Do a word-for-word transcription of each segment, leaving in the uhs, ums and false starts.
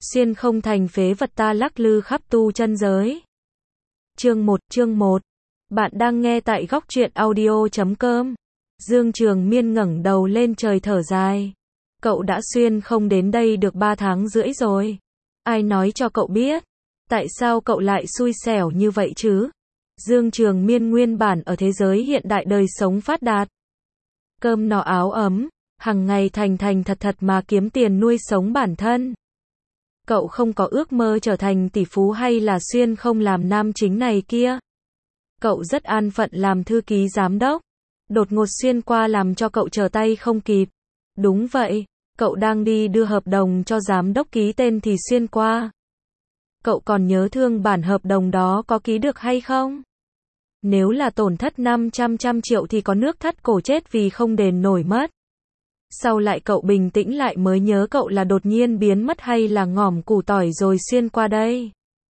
Xuyên không thành phế vật ta lắc lư khắp tu chân giới. Chương một, chương một. Bạn đang nghe tại góc truyện audio chấm com. Dương Trường Miên ngẩng đầu lên trời thở dài. Cậu đã xuyên không đến đây được ba tháng rưỡi rồi. Ai nói cho cậu biết? Tại sao cậu lại xui xẻo như vậy chứ? Dương Trường Miên nguyên bản ở thế giới hiện đại đời sống phát đạt. Cơm no áo ấm, hằng ngày thành thành thật thật mà kiếm tiền nuôi sống bản thân. Cậu không có ước mơ trở thành tỷ phú hay là xuyên không làm nam chính này kia. Cậu rất an phận làm thư ký giám đốc. Đột ngột xuyên qua làm cho cậu trở tay không kịp. Đúng vậy, cậu đang đi đưa hợp đồng cho giám đốc ký tên thì xuyên qua. Cậu còn nhớ thương bản hợp đồng đó có ký được hay không? Nếu là tổn thất năm trăm trăm triệu thì có nước thắt cổ chết vì không đền nổi mất. Sau lại cậu bình tĩnh lại mới nhớ cậu là đột nhiên biến mất hay là ngỏm củ tỏi rồi xuyên qua đây.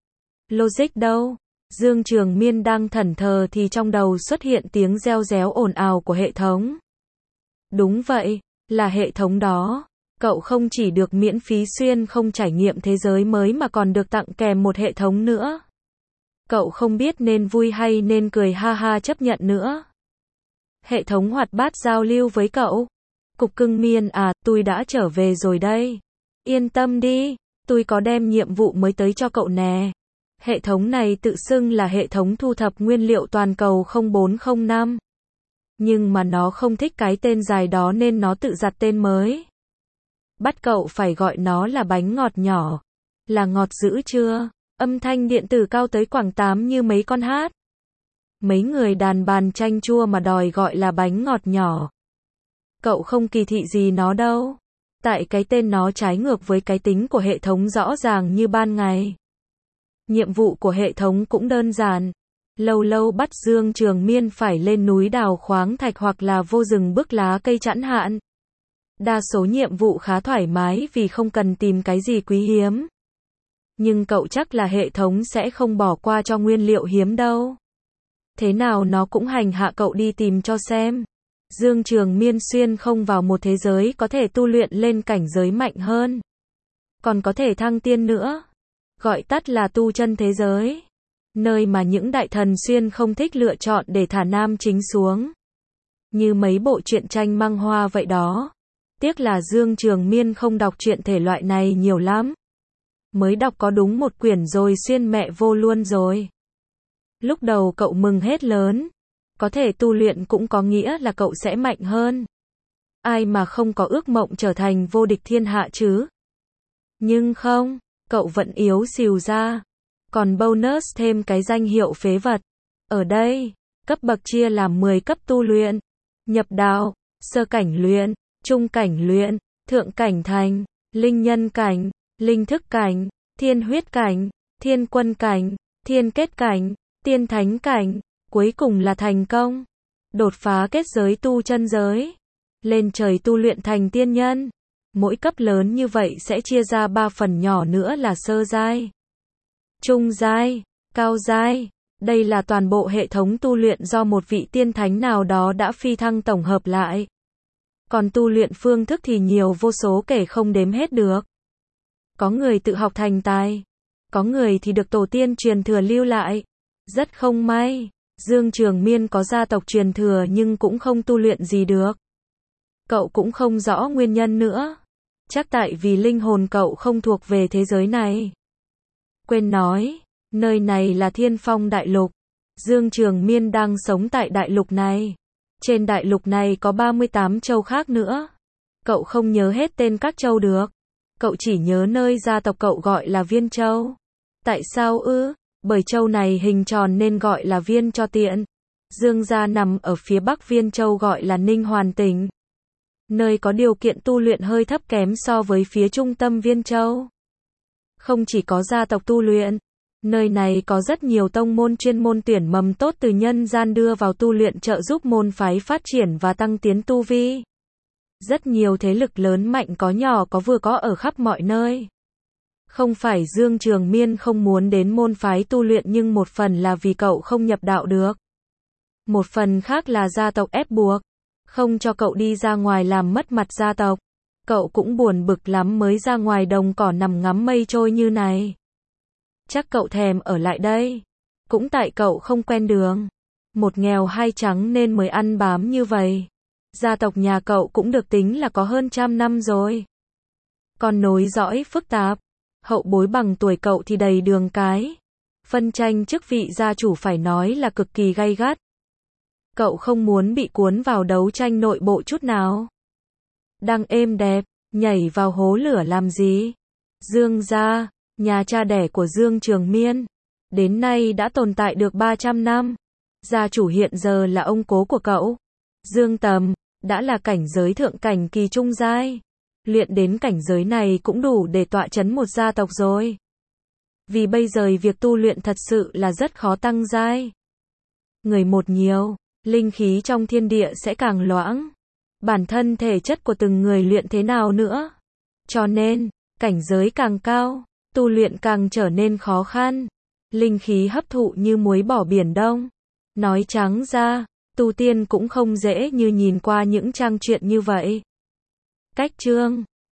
Logic đâu? Dương Trường Miên đang thẫn thờ thì trong đầu xuất hiện tiếng reo réo ồn ào của hệ thống. Đúng vậy, là hệ thống đó. Cậu không chỉ được miễn phí xuyên không trải nghiệm thế giới mới mà còn được tặng kèm một hệ thống nữa. Cậu không biết nên vui hay nên cười ha ha chấp nhận nữa. Hệ thống hoạt bát giao lưu với cậu. Cục cưng Miên à, tôi đã trở về rồi đây. Yên tâm đi, tôi có đem nhiệm vụ mới tới cho cậu nè. Hệ thống này tự xưng là hệ thống thu thập nguyên liệu toàn cầu không bốn không năm. Nhưng mà nó không thích cái tên dài đó nên nó tự đặt tên mới. Bắt cậu phải gọi nó là bánh ngọt nhỏ. Là ngọt dữ chưa? Âm thanh điện tử cao tới quảng tám như mấy con hát. Mấy người đàn bàn chanh chua mà đòi gọi là bánh ngọt nhỏ. Cậu không kỳ thị gì nó đâu. Tại cái tên nó trái ngược với cái tính của hệ thống rõ ràng như ban ngày. Nhiệm vụ của hệ thống cũng đơn giản. Lâu lâu bắt Dương Trường Miên phải lên núi đào khoáng thạch hoặc là vô rừng bức lá cây chẵn hạn. Đa số nhiệm vụ khá thoải mái vì không cần tìm cái gì quý hiếm. Nhưng cậu chắc là hệ thống sẽ không bỏ qua cho nguyên liệu hiếm đâu. Thế nào nó cũng hành hạ cậu đi tìm cho xem. Dương Trường Miên xuyên không vào một thế giới có thể tu luyện lên cảnh giới mạnh hơn. Còn có thể thăng tiên nữa. Gọi tắt là tu chân thế giới. Nơi mà những đại thần xuyên không thích lựa chọn để thả nam chính xuống. Như mấy bộ truyện tranh măng hoa vậy đó. Tiếc là Dương Trường Miên không đọc truyện thể loại này nhiều lắm. Mới đọc có đúng một quyển rồi xuyên mẹ vô luôn rồi. Lúc đầu cậu mừng hết lớn. Có thể tu luyện cũng có nghĩa là cậu sẽ mạnh hơn. Ai mà không có ước mộng trở thành vô địch thiên hạ chứ? Nhưng không, cậu vẫn yếu xìu ra. Còn bonus thêm cái danh hiệu phế vật. Ở đây, cấp bậc chia làm mười cấp tu luyện. Nhập đạo, sơ cảnh luyện, trung cảnh luyện, thượng cảnh thành, linh nhân cảnh, linh thức cảnh, thiên huyết cảnh, thiên quân cảnh, thiên kết cảnh, tiên thánh cảnh. Cuối cùng là thành công. Đột phá kết giới tu chân giới. Lên trời tu luyện thành tiên nhân. Mỗi cấp lớn như vậy sẽ chia ra ba phần nhỏ nữa là sơ giai, trung giai, cao giai. Đây là toàn bộ hệ thống tu luyện do một vị tiên thánh nào đó đã phi thăng tổng hợp lại. Còn tu luyện phương thức thì nhiều vô số kể không đếm hết được. Có người tự học thành tài. Có người thì được tổ tiên truyền thừa lưu lại. Rất không may. Dương Trường Miên có gia tộc truyền thừa nhưng cũng không tu luyện gì được. Cậu cũng không rõ nguyên nhân nữa. Chắc tại vì linh hồn cậu không thuộc về thế giới này. Quên nói, nơi này là Thiên Phong Đại Lục. Dương Trường Miên đang sống tại đại lục này. Trên đại lục này có ba mươi tám châu khác nữa. Cậu không nhớ hết tên các châu được. Cậu chỉ nhớ nơi gia tộc cậu gọi là Viên Châu. Tại sao ư? Bởi châu này hình tròn nên gọi là Viên cho tiện. Dương gia nằm ở phía bắc Viên Châu gọi là Ninh Hoàn tỉnh. Nơi có điều kiện tu luyện hơi thấp kém so với phía trung tâm Viên Châu. Không chỉ có gia tộc tu luyện, nơi này có rất nhiều tông môn chuyên môn tuyển mầm tốt từ nhân gian đưa vào tu luyện trợ giúp môn phái phát triển và tăng tiến tu vi. Rất nhiều thế lực lớn mạnh có nhỏ có vừa có ở khắp mọi nơi. Không phải Dương Trường Miên không muốn đến môn phái tu luyện nhưng một phần là vì cậu không nhập đạo được. Một phần khác là gia tộc ép buộc. Không cho cậu đi ra ngoài làm mất mặt gia tộc. Cậu cũng buồn bực lắm mới ra ngoài đồng cỏ nằm ngắm mây trôi như này. Chắc cậu thèm ở lại đây. Cũng tại cậu không quen đường. Một nghèo hai trắng nên mới ăn bám như vậy. Gia tộc nhà cậu cũng được tính là có hơn trăm năm rồi. Còn nối dõi phức tạp. Hậu bối bằng tuổi cậu thì đầy đường cái. Phân tranh chức vị gia chủ phải nói là cực kỳ gay gắt. Cậu không muốn bị cuốn vào đấu tranh nội bộ chút nào. Đang êm đẹp, nhảy vào hố lửa làm gì? Dương gia, nhà cha đẻ của Dương Trường Miên, đến nay đã tồn tại được ba trăm năm. Gia chủ hiện giờ là ông cố của cậu. Dương Tầm, đã là cảnh giới thượng cảnh kỳ trung giai. Luyện đến cảnh giới này cũng đủ để tọa chấn một gia tộc rồi. Vì bây giờ việc tu luyện thật sự là rất khó tăng giai. Người một nhiều, linh khí trong thiên địa sẽ càng loãng. Bản thân thể chất của từng người luyện thế nào nữa. Cho nên, cảnh giới càng cao, tu luyện càng trở nên khó khăn. Linh khí hấp thụ như muối bỏ biển đông. Nói trắng ra, tu tiên cũng không dễ như nhìn qua những trang truyện như vậy. Cách chương